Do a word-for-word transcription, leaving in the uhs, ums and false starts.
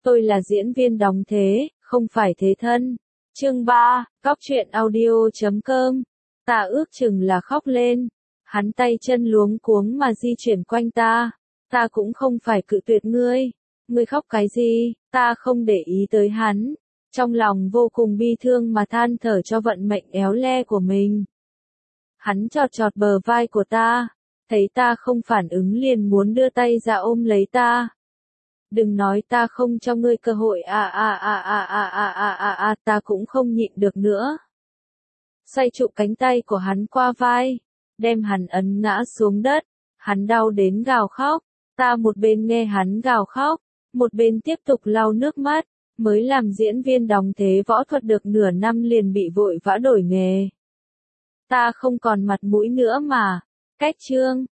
Tôi là diễn viên đóng thế, không phải thế thân. Chương ba, Cóc truyện audio chấm com. Ta ước chừng là khóc lên. Hắn tay chân luống cuống mà di chuyển quanh ta. Ta cũng không phải cự tuyệt ngươi. Ngươi khóc cái gì? Ta không để ý tới hắn. Trong lòng vô cùng bi thương mà than thở cho vận mệnh éo le của mình. Hắn chọt chọt bờ vai của ta. Thấy ta không phản ứng liền muốn đưa tay ra ôm lấy ta. Đừng nói ta không cho ngươi cơ hội à à à à à à à à à ta cũng không nhịn được nữa. Xoay trụ cánh tay của hắn qua vai, đem hắn ấn ngã xuống đất, hắn đau đến gào khóc, ta một bên nghe hắn gào khóc, một bên tiếp tục lau nước mắt, mới làm diễn viên đóng thế võ thuật được nửa năm liền bị vội vã đổi nghề. Ta không còn mặt mũi nữa mà, cách chương.